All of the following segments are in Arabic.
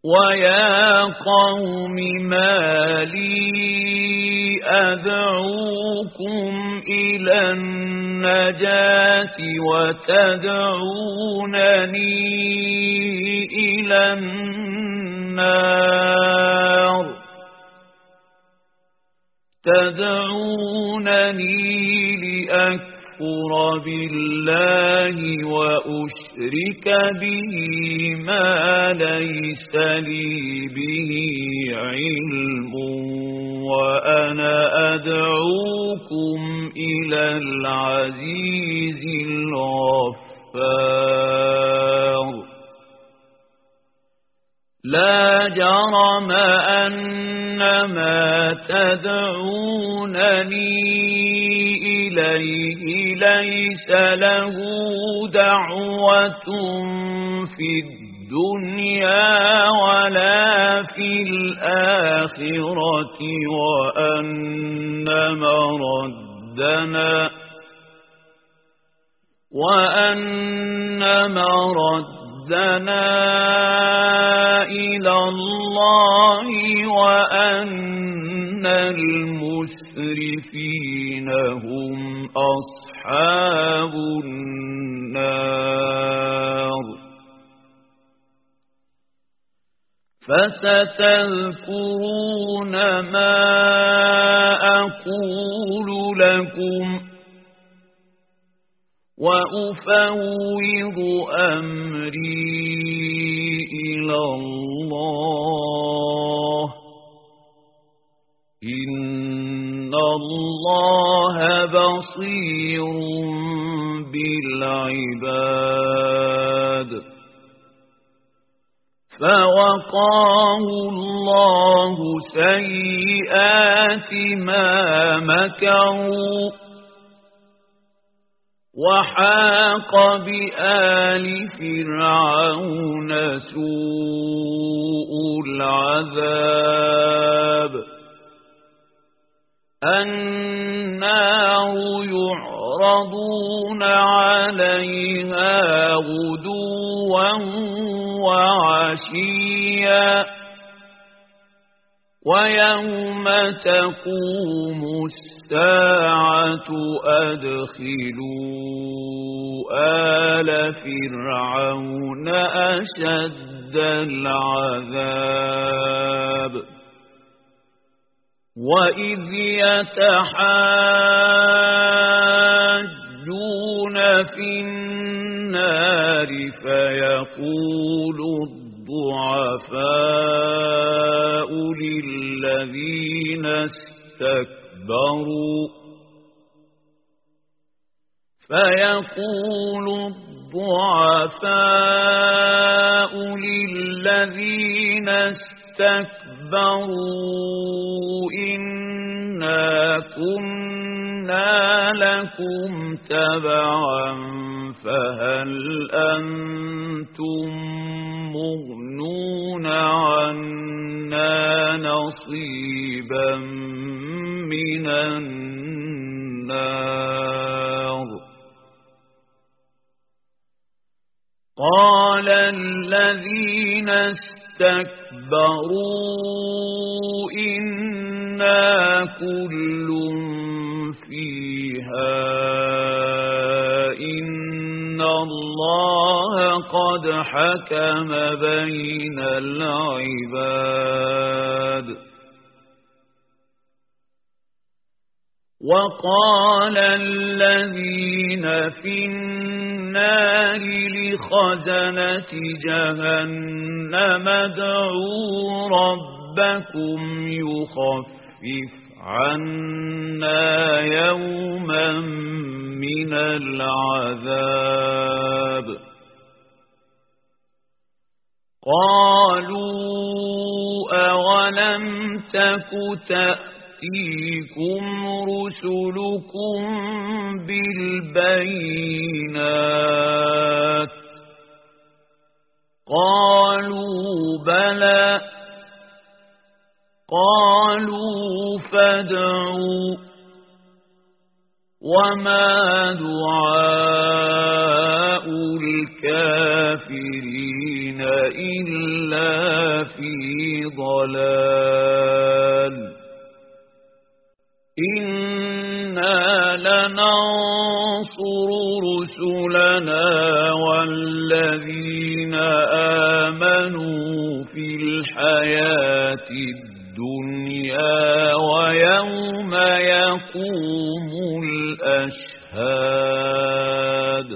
ويا قوم ما لي أدعوكم إلى النجاة وتدعونني إلى النار تدعونني لأكفر بالله وأشرك به ما ليس لي به علم وأنا أدعوكم إلى العزيز الغفار لا جرم أن ما تدعونني إليه ليس له دعوة في الدنيا ولا في الآخرة وأن مردنا إلى الله وأن المسرفين هم أصحاب النار فستذكرون ما أقول لكم وأفوض أمري إلى الله إن الله بصير بالعباد فوقاه الله سيئات ما مكروا وحاق بآل فرعون سوء العذاب النار يعرضون عليها غدوا وعشيا ويوم تقوم الساعة أدخلوا آل فرعون أشد العذاب وإذ يتحاجون في النار فيقول الضعفاء للذين اسْتَكْبَرُوا إِنَّا كُنَّا لَكُمْ تَبَعًا فَهَلْ أَنْتُمْ مُغْنُونَ عَنَّا نَصِيبًا مِنَ النَّارِ قَالَ الَّذِينَ اسْتَكْبَرُوا إِنَّا كُلٌّ فِيهَا إِنَّ اللَّهَ قَدْ حَكَمَ بَيْنَ الْعِبَادِ وَقَالَ الَّذِينَ فِي النَّارِ لِخَزَنَةِ جَهَنَّمَ ادْعُوا رَبَّكُمْ يُخَفِّفْ عَنَّا يَوْمًا مِنَ الْعَذَابِ قَالُوا أَوَلَمْ تَكُ تَأْتِيكُمْ رُسُلُكُمْ بِالْبَيِّنَاتِ قَالُوا بَلَى قَالُوا فَادْعُوا وَمَا دُعَاءُ الْكَافِرِينَ إِلَّا لفي ضلال إنا لننصر رسلنا والذين آمنوا في الحياة الدنيا ويوم يقوم الأشهاد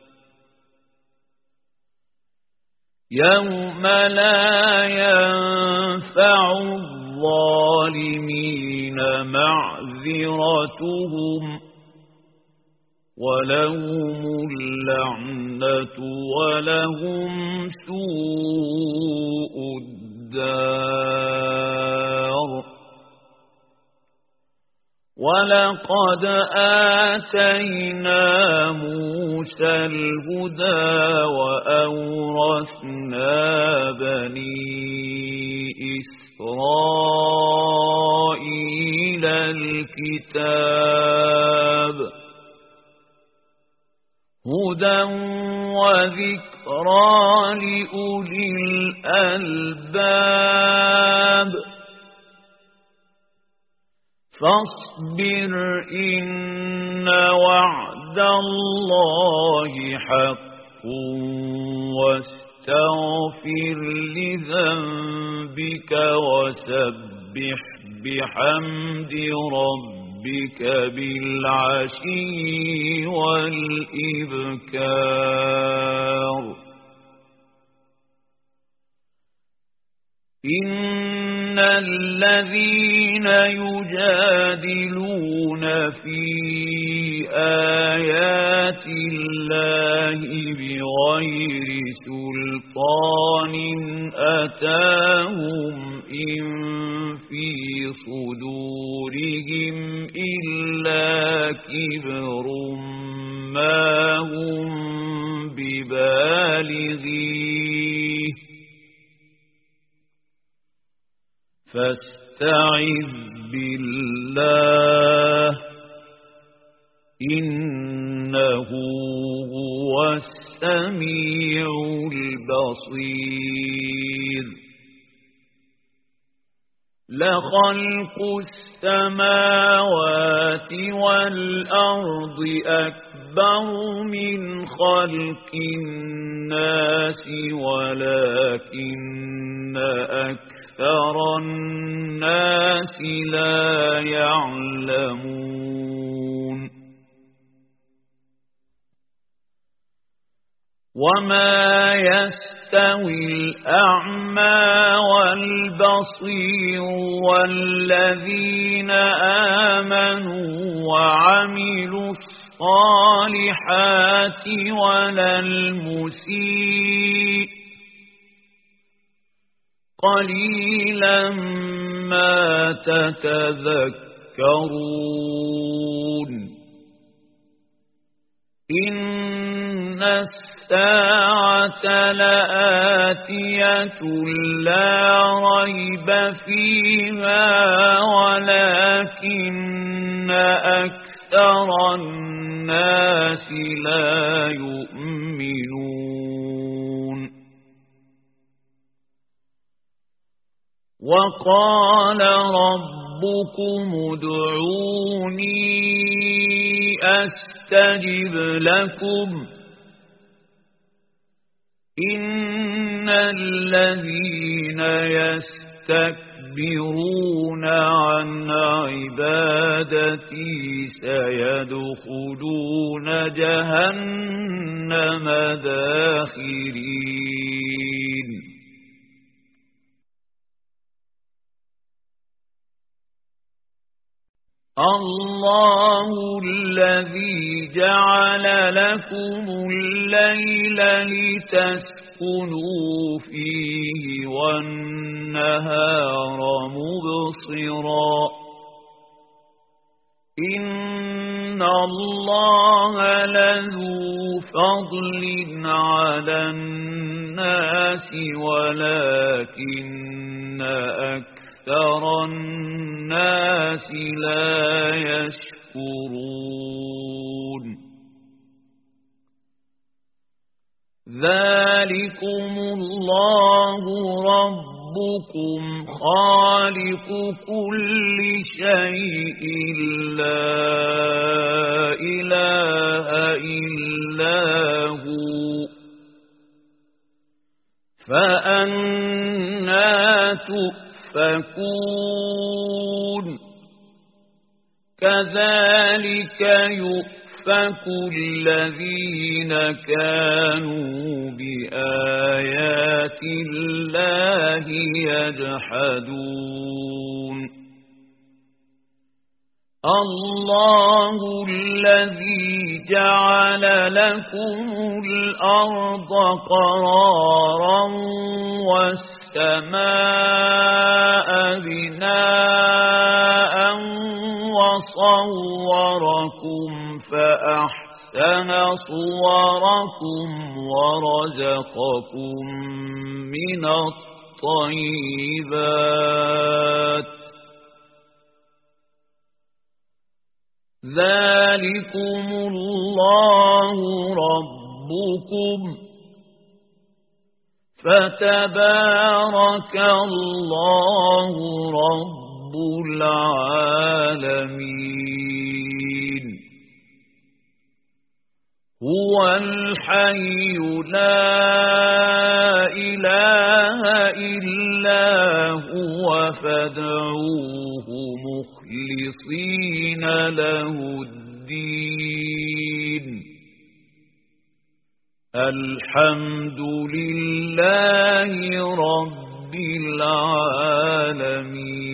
يوم لا ينفع الظالمين معذرتهم ولهم اللعنة ولهم سوء الدار ولقد آتينا موسى الهدى وأورثنا بني إسرائيل الكتاب هدى وذكرى لأولي الألباب فاصبر إن وعد الله حق واستغفر لذنبك وسبح بحمد ربك بالعشي والإبكار إن الذين يجادلون في آيات الله بغير سلطان أتاهم إن في صدورهم إلا كبر ما هم ببالغيه فاستعذ بالله إنه هو السميع البصير لخلق السماوات والأرض أكبر من خلق الناس ولكن أكثر الناس لا يعلمون وما يستوي الأعمى والبصير والذين آمنوا وعملوا الصالحات ولا المسيء قليلا ما تتذكرون إن الساعة لآتية لا ريب فيها ولكن أكثر الناس لا يؤمنون وقال ربكم ادعوني أستجب لكم إن الذين يستكبرون عن عبادتي سيدخلون جهنم داخرين الله الذي جعل لكم الليل لتسكنوا فيه والنهار مبصرا إن الله لذو فضل على الناس ولكن أكثر الناس لا يشكرون ذلكم الله ربكم ربكم خالق كل شيء لا إله إلا هو فأنى تؤفكون كذلك يؤفك الذين كانوا بآيات الله يجحدون الله الذي جعل لكم الأرض قرارا والسماء بناء وصوركم فأحسن صوركم ورزقكم من الطيبات ذلكم الله ربكم فتبارك الله رب العالمين هو الحي لا إله إلا هو فادعوه مخلصين له الدين الحمد لله رب العالمين